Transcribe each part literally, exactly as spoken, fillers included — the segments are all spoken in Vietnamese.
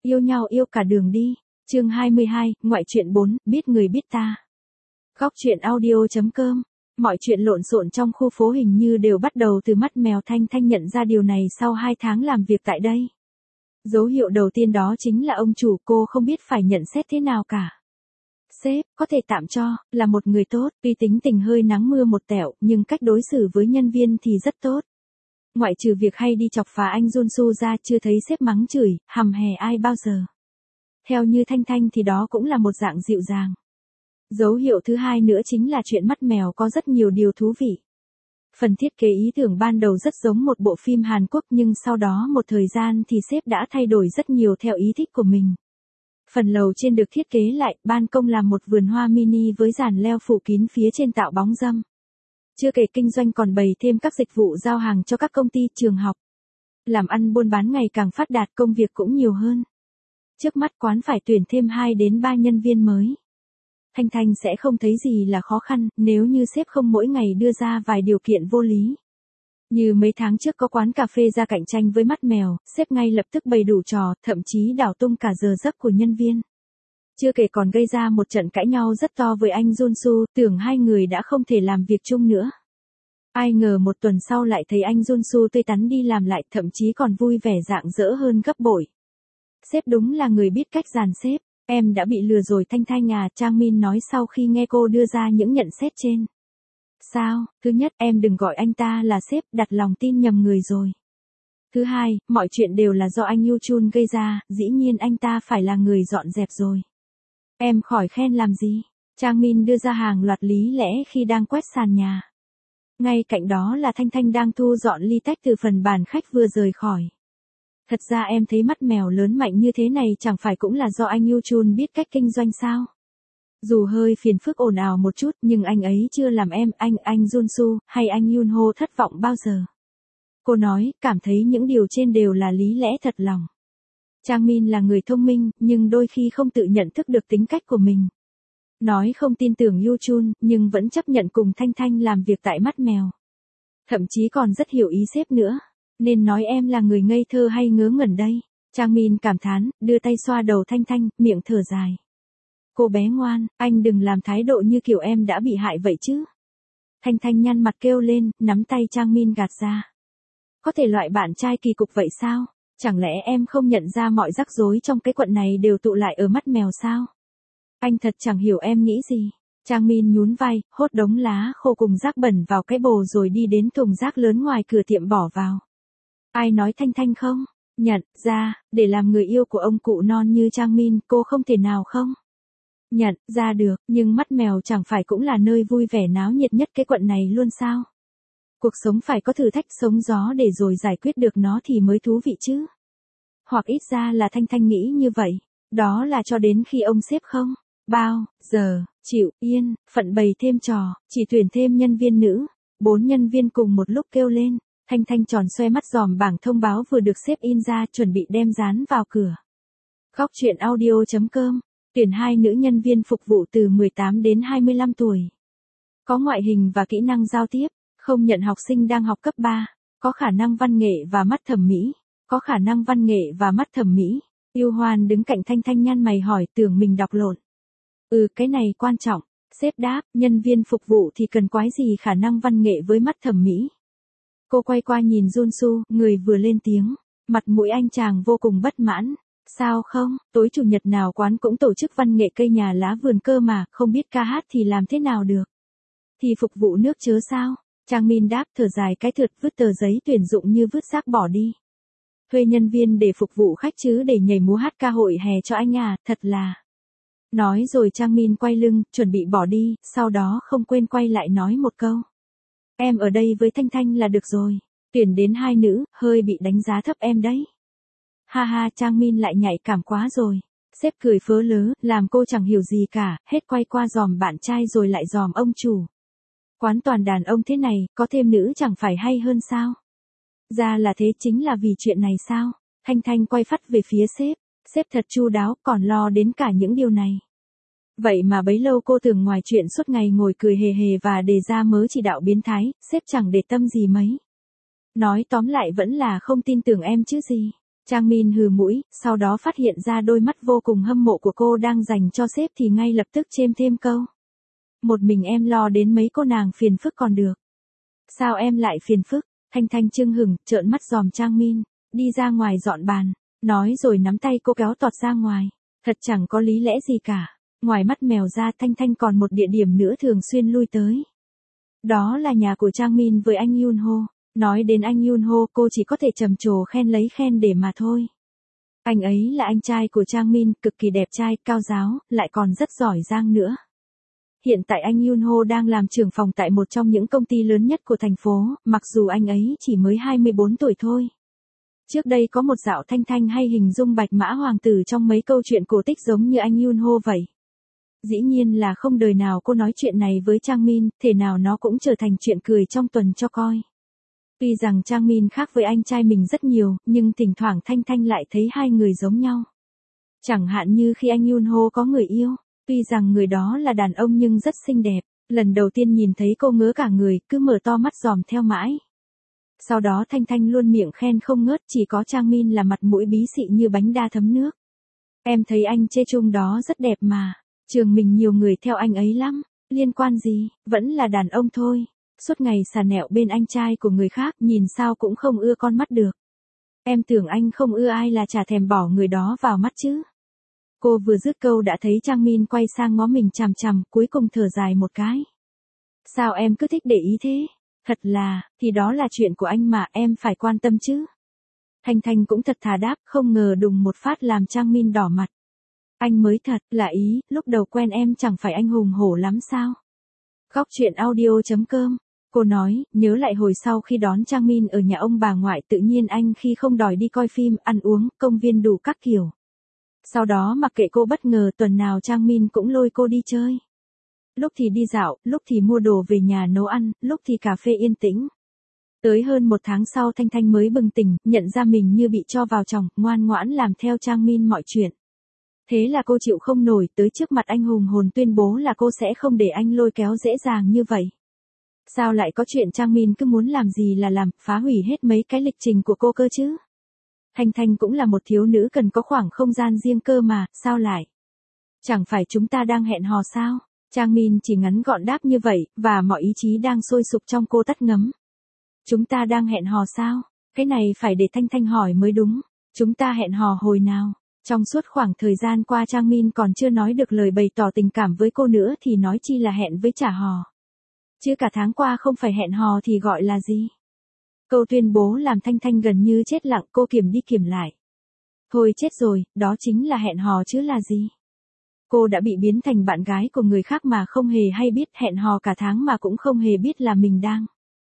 Yêu nhau yêu cả đường đi. Chương hai mươi hai, ngoại truyện bốn, biết người biết ta. Góc truyện audio chấm com. Mọi chuyện lộn xộn trong khu phố hình như đều bắt đầu từ mắt mèo Thanh Thanh nhận ra điều này sau hai tháng làm việc tại đây. Dấu hiệu đầu tiên đó chính là ông chủ, cô không biết phải nhận xét thế nào cả. Sếp, có thể tạm cho, là một người tốt, tuy tính tình hơi nắng mưa một tẹo, nhưng cách đối xử với nhân viên thì rất tốt. Ngoại trừ việc hay đi chọc phá anh Junsu ra, chưa thấy sếp mắng chửi, hằm hè ai bao giờ. Theo như Thanh Thanh thì đó cũng là một dạng dịu dàng. Dấu hiệu thứ hai nữa chính là chuyện mắt mèo có rất nhiều điều thú vị. Phần thiết kế ý tưởng ban đầu rất giống một bộ phim Hàn Quốc, nhưng sau đó một thời gian thì sếp đã thay đổi rất nhiều theo ý thích của mình. Phần lầu trên được thiết kế lại, ban công làm một vườn hoa mini với giàn leo phủ kín phía trên tạo bóng râm. Chưa kể kinh doanh còn bày thêm các dịch vụ giao hàng cho các công ty, trường học. Làm ăn buôn bán ngày càng phát đạt, công việc cũng nhiều hơn. Trước mắt quán phải tuyển thêm hai đến ba nhân viên mới. Thanh Thanh sẽ không thấy gì là khó khăn nếu như sếp không mỗi ngày đưa ra vài điều kiện vô lý. Như mấy tháng trước có quán cà phê ra cạnh tranh với mắt mèo, sếp ngay lập tức bày đủ trò, thậm chí đảo tung cả giờ giấc của nhân viên. Chưa kể còn gây ra một trận cãi nhau rất to với anh Junsu, tưởng hai người đã không thể làm việc chung nữa. Ai ngờ một tuần sau lại thấy anh Junsu tươi tắn đi làm lại, thậm chí còn vui vẻ rạng rỡ hơn gấp bội. Sếp đúng là người biết cách dàn xếp. Em đã bị lừa rồi Thanh Thanh à, Trang Min nói sau khi nghe cô đưa ra những nhận xét trên. Sao, thứ nhất em đừng gọi anh ta là sếp, đặt lòng tin nhầm người rồi. Thứ hai, mọi chuyện đều là do anh Yu Chun gây ra, dĩ nhiên anh ta phải là người dọn dẹp rồi. Em khỏi khen làm gì. Trang Min đưa ra hàng loạt lý lẽ khi đang quét sàn nhà. Ngay cạnh đó là Thanh Thanh đang thu dọn ly tách từ phần bàn khách vừa rời khỏi. Thật ra em thấy mắt mèo lớn mạnh như thế này chẳng phải cũng là do anh Yu Chun biết cách kinh doanh sao? Dù hơi phiền phức ồn ào một chút, nhưng anh ấy chưa làm em, anh, anh Junsu, hay anh Yunho thất vọng bao giờ. Cô nói, cảm thấy những điều trên đều là lý lẽ thật lòng. Trang Min là người thông minh, nhưng đôi khi không tự nhận thức được tính cách của mình. Nói không tin tưởng Yu Chun, nhưng vẫn chấp nhận cùng Thanh Thanh làm việc tại mắt mèo. Thậm chí còn rất hiểu ý sếp nữa. Nên nói em là người ngây thơ hay ngớ ngẩn đây? Trang Min cảm thán, đưa tay xoa đầu Thanh Thanh, miệng thở dài. Cô bé ngoan, anh đừng làm thái độ như kiểu em đã bị hại vậy chứ. Thanh Thanh nhăn mặt kêu lên, nắm tay Trang Min gạt ra. Có thể loại bạn trai kỳ cục vậy sao? Chẳng lẽ em không nhận ra mọi rắc rối trong cái quận này đều tụ lại ở mắt mèo sao? Anh thật chẳng hiểu em nghĩ gì. Trang Min nhún vai, hốt đống lá khô cùng rác bẩn vào cái bồ rồi đi đến thùng rác lớn ngoài cửa tiệm bỏ vào. Ai nói Thanh Thanh không? Nhận ra, để làm người yêu của ông cụ non như Trang Min, cô không thể nào không? Nhận ra được, nhưng mắt mèo chẳng phải cũng là nơi vui vẻ náo nhiệt nhất cái quận này luôn sao? Cuộc sống phải có thử thách sống gió để rồi giải quyết được nó thì mới thú vị chứ. Hoặc ít ra là Thanh Thanh nghĩ như vậy. Đó là cho đến khi ông sếp không bao giờ chịu yên, phận bày thêm trò, chỉ tuyển thêm nhân viên nữ. Bốn nhân viên cùng một lúc kêu lên. Thanh Thanh tròn xoe mắt dòm bảng thông báo vừa được sếp in ra, chuẩn bị đem dán vào cửa. Góc truyện audio chấm com. Tuyển hai nữ nhân viên phục vụ từ mười tám đến hai mươi lăm tuổi. Có ngoại hình và kỹ năng giao tiếp, không nhận học sinh đang học cấp ba. Có khả năng văn nghệ và mắt thẩm mỹ. Có khả năng văn nghệ và mắt thẩm mỹ. Yêu Hoan đứng cạnh Thanh Thanh nhăn mày hỏi, tưởng mình đọc lộn. Ừ, cái này quan trọng. Sếp đáp, nhân viên phục vụ thì cần quái gì khả năng văn nghệ với mắt thẩm mỹ. Cô quay qua nhìn Junsu, người vừa lên tiếng. Mặt mũi anh chàng vô cùng bất mãn. Sao không, tối chủ nhật nào quán cũng tổ chức văn nghệ cây nhà lá vườn cơ mà, không biết ca hát thì làm thế nào được. Thì phục vụ nước chớ sao? Trang Min đáp thở dài cái thượt, vứt tờ giấy tuyển dụng như vứt rác bỏ đi. Thuê nhân viên để phục vụ khách chứ để nhảy múa hát ca hội hè cho anh à, thật là. Nói rồi Trang Min quay lưng, chuẩn bị bỏ đi, sau đó không quên quay lại nói một câu. Em ở đây với Thanh Thanh là được rồi. Tuyển đến hai nữ, hơi bị đánh giá thấp em đấy. Ha ha, Trang Min lại nhạy cảm quá rồi. Sếp cười phớ lớ, làm cô chẳng hiểu gì cả, hết quay qua dòm bạn trai rồi lại dòm ông chủ. Quán toàn đàn ông thế này, có thêm nữ chẳng phải hay hơn sao? Ra là thế, chính là vì chuyện này sao? Thanh Thanh quay phắt về phía sếp. Sếp thật chu đáo, còn lo đến cả những điều này. Vậy mà bấy lâu cô tưởng ngoài chuyện suốt ngày ngồi cười hề hề và đề ra mớ chỉ đạo biến thái, sếp chẳng để tâm gì mấy. Nói tóm lại vẫn là không tin tưởng em chứ gì. Trang Min hừ mũi, sau đó phát hiện ra đôi mắt vô cùng hâm mộ của cô đang dành cho sếp thì ngay lập tức chêm thêm câu. Một mình em lo đến mấy cô nàng phiền phức còn được. Sao em lại phiền phức? Thanh Thanh chưng hửng, trợn mắt dòm Trang Min, đi ra ngoài dọn bàn, nói rồi nắm tay cô kéo tọt ra ngoài. Thật chẳng có lý lẽ gì cả. Ngoài mắt mèo ra Thanh Thanh còn một địa điểm nữa thường xuyên lui tới. Đó là nhà của Trang Min với anh Yoon Ho. Nói đến anh Yoon Ho cô chỉ có thể trầm trồ khen lấy khen để mà thôi. Anh ấy là anh trai của Trang Min, cực kỳ đẹp trai, cao giáo, lại còn rất giỏi giang nữa. Hiện tại anh Yoon Ho đang làm trưởng phòng tại một trong những công ty lớn nhất của thành phố, mặc dù anh ấy chỉ mới hai mươi bốn tuổi thôi. Trước đây có một dạo Thanh Thanh hay hình dung Bạch Mã Hoàng tử trong mấy câu chuyện cổ tích giống như anh Yoon Ho vậy. Dĩ nhiên là không đời nào cô nói chuyện này với Trang Min, thể nào nó cũng trở thành chuyện cười trong tuần cho coi. Tuy rằng Trang Min khác với anh trai mình rất nhiều, nhưng thỉnh thoảng Thanh Thanh lại thấy hai người giống nhau. Chẳng hạn như khi anh Yoon Ho có người yêu, tuy rằng người đó là đàn ông nhưng rất xinh đẹp, lần đầu tiên nhìn thấy cô ngớ cả người, cứ mở to mắt dòm theo mãi. Sau đó Thanh Thanh luôn miệng khen không ngớt, chỉ có Trang Min là mặt mũi bí xị như bánh đa thấm nước. Em thấy anh Chê Chung đó rất đẹp mà, trường mình nhiều người theo anh ấy lắm, liên quan gì, vẫn là đàn ông thôi. Suốt ngày xà nẹo bên anh trai của người khác, nhìn sao cũng không ưa con mắt được. Em tưởng anh không ưa ai là chả thèm bỏ người đó vào mắt chứ. Cô vừa dứt câu đã thấy Trang Min quay sang ngó mình chằm chằm, cuối cùng thở dài một cái. Sao em cứ thích để ý thế? Thật là, thì đó là chuyện của anh mà em phải quan tâm chứ. Thanh Thanh cũng thật thà đáp, không ngờ đùng một phát làm Trang Min đỏ mặt. Anh mới thật là ý, lúc đầu quen em chẳng phải anh hùng hổ lắm sao? Góc truyện audio chấm com. Cô nói, nhớ lại hồi sau khi đón Trang Min ở nhà ông bà ngoại tự nhiên anh khi không đòi đi coi phim, ăn uống, công viên đủ các kiểu. Sau đó mặc kệ cô bất ngờ tuần nào Trang Min cũng lôi cô đi chơi. Lúc thì đi dạo, lúc thì mua đồ về nhà nấu ăn, lúc thì cà phê yên tĩnh. Tới hơn một tháng sau Thanh Thanh mới bừng tỉnh, nhận ra mình như bị cho vào chòng, ngoan ngoãn làm theo Trang Min mọi chuyện. Thế là cô chịu không nổi, tới trước mặt anh hùng hồn tuyên bố là cô sẽ không để anh lôi kéo dễ dàng như vậy. Sao lại có chuyện Trang Min cứ muốn làm gì là làm, phá hủy hết mấy cái lịch trình của cô cơ chứ? Thanh Thanh cũng là một thiếu nữ cần có khoảng không gian riêng cơ mà, sao lại? Chẳng phải chúng ta đang hẹn hò sao? Trang Min chỉ ngắn gọn đáp như vậy, và mọi ý chí đang sôi sục trong cô tắt ngấm. Chúng ta đang hẹn hò sao? Cái này phải để Thanh Thanh hỏi mới đúng. Chúng ta hẹn hò hồi nào? Trong suốt khoảng thời gian qua Trang Min còn chưa nói được lời bày tỏ tình cảm với cô nữa thì nói chi là hẹn với trả hò. Chứ cả tháng qua không phải hẹn hò thì gọi là gì? Câu tuyên bố làm Thanh Thanh gần như chết lặng, cô kiểm đi kiểm lại. Thôi chết rồi, đó chính là hẹn hò chứ là gì? Cô đã bị biến thành bạn gái của người khác mà không hề hay biết, hẹn hò cả tháng mà cũng không hề biết là mình đang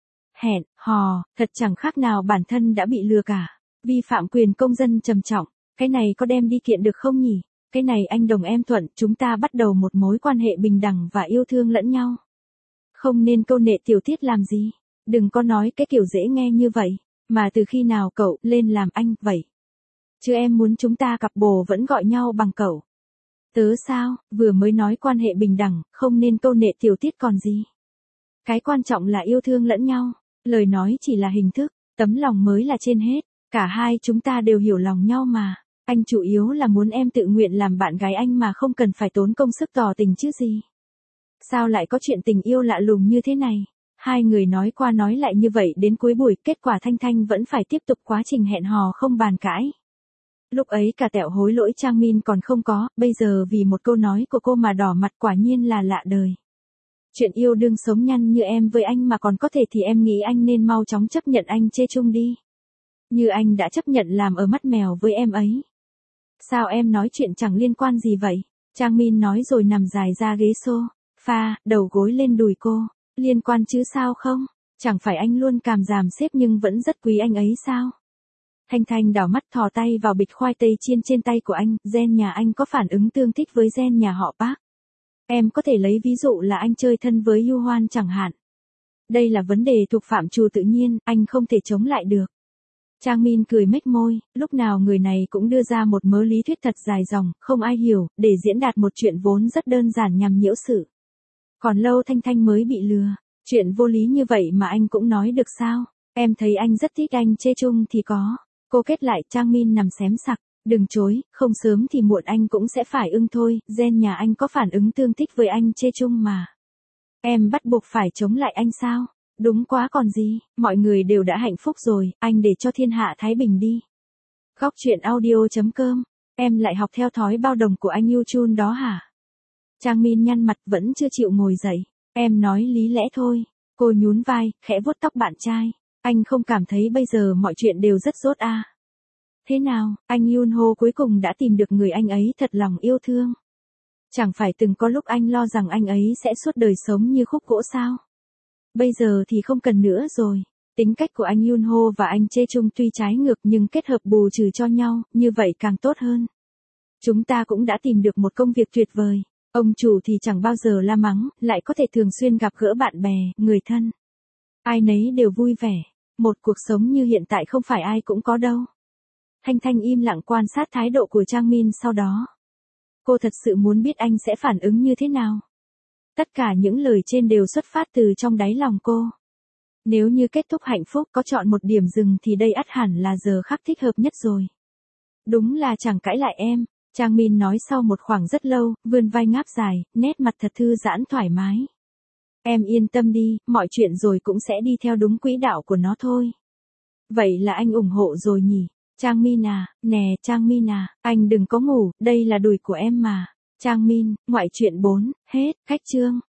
hẹn hò, thật chẳng khác nào bản thân đã bị lừa cả. Vi phạm quyền công dân trầm trọng, cái này có đem đi kiện được không nhỉ? Cái này anh đồng em thuận, chúng ta bắt đầu một mối quan hệ bình đẳng và yêu thương lẫn nhau. Không nên câu nệ tiểu tiết làm gì? Đừng có nói cái kiểu dễ nghe như vậy, mà từ khi nào cậu lên làm anh vậy? Chứ em muốn chúng ta cặp bồ vẫn gọi nhau bằng cậu. Tớ sao, vừa mới nói quan hệ bình đẳng, không nên câu nệ tiểu tiết còn gì. Cái quan trọng là yêu thương lẫn nhau, lời nói chỉ là hình thức, tấm lòng mới là trên hết, cả hai chúng ta đều hiểu lòng nhau mà. Anh chủ yếu là muốn em tự nguyện làm bạn gái anh mà không cần phải tốn công sức tỏ tình chứ gì. Sao lại có chuyện tình yêu lạ lùng như thế này? Hai người nói qua nói lại như vậy đến cuối buổi, kết quả Thanh Thanh vẫn phải tiếp tục quá trình hẹn hò không bàn cãi. Lúc ấy cả tẹo hối lỗi Trang Min còn không có, bây giờ vì một câu nói của cô mà đỏ mặt, quả nhiên là lạ đời. Chuyện yêu đương sống nhăn như em với anh mà còn có thể thì em nghĩ anh nên mau chóng chấp nhận anh Chê Chung đi. Như anh đã chấp nhận làm ở mắt mèo với em ấy. Sao em nói chuyện chẳng liên quan gì vậy? Trang Min nói rồi nằm dài ra ghế sofa, đầu gối lên đùi cô. Liên quan chứ sao không? Chẳng phải anh luôn càm ràm sếp nhưng vẫn rất quý anh ấy sao? Thanh Thanh đảo mắt thò tay vào bịch khoai tây chiên trên tay của anh, gen nhà anh có phản ứng tương thích với gen nhà họ Park. Em có thể lấy ví dụ là anh chơi thân với Yu Hoan chẳng hạn. Đây là vấn đề thuộc phạm trù tự nhiên, anh không thể chống lại được. Trang Min cười mếch môi, lúc nào người này cũng đưa ra một mớ lý thuyết thật dài dòng, không ai hiểu, để diễn đạt một chuyện vốn rất đơn giản nhằm nhiễu sự. Còn lâu Thanh Thanh mới bị lừa, chuyện vô lý như vậy mà anh cũng nói được sao? Em thấy anh rất thích anh Chê Chung thì có. Cô kết lại, Trang Min nằm xém sặc. Đừng chối, không sớm thì muộn anh cũng sẽ phải ưng thôi, gen nhà anh có phản ứng tương thích với anh Chê Chung mà. Em bắt buộc phải chống lại anh sao? Đúng quá còn gì, mọi người đều đã hạnh phúc rồi, anh để cho thiên hạ thái bình đi. Góc truyện audio.com, em lại học theo thói bao đồng của anh Yu Chun đó hả? Trang Min nhăn mặt vẫn chưa chịu ngồi dậy. Em nói lý lẽ thôi. Cô nhún vai, khẽ vuốt tóc bạn trai. Anh không cảm thấy bây giờ mọi chuyện đều rất rốt à? Thế nào, anh Yoon Ho cuối cùng đã tìm được người anh ấy thật lòng yêu thương. Chẳng phải từng có lúc anh lo rằng anh ấy sẽ suốt đời sống như khúc gỗ sao? Bây giờ thì không cần nữa rồi. Tính cách của anh Yoon Ho và anh Chê Chung tuy trái ngược nhưng kết hợp bù trừ cho nhau, như vậy càng tốt hơn. Chúng ta cũng đã tìm được một công việc tuyệt vời. Ông chủ thì chẳng bao giờ la mắng, lại có thể thường xuyên gặp gỡ bạn bè, người thân. Ai nấy đều vui vẻ. Một cuộc sống như hiện tại không phải ai cũng có đâu. Thanh Thanh im lặng quan sát thái độ của Trang Min sau đó. Cô thật sự muốn biết anh sẽ phản ứng như thế nào. Tất cả những lời trên đều xuất phát từ trong đáy lòng cô. Nếu như kết thúc hạnh phúc có chọn một điểm dừng thì đây ắt hẳn là giờ khắc thích hợp nhất rồi. Đúng là chẳng cãi lại em, Trang Min nói sau một khoảng rất lâu, vươn vai ngáp dài, nét mặt thật thư giãn thoải mái. Em yên tâm đi, mọi chuyện rồi cũng sẽ đi theo đúng quỹ đạo của nó thôi. Vậy là anh ủng hộ rồi nhỉ? Trang Min à, nè Trang Min à, anh đừng có ngủ, đây là đùi của em mà. Trang Min, ngoại truyện bốn, hết, khách chương.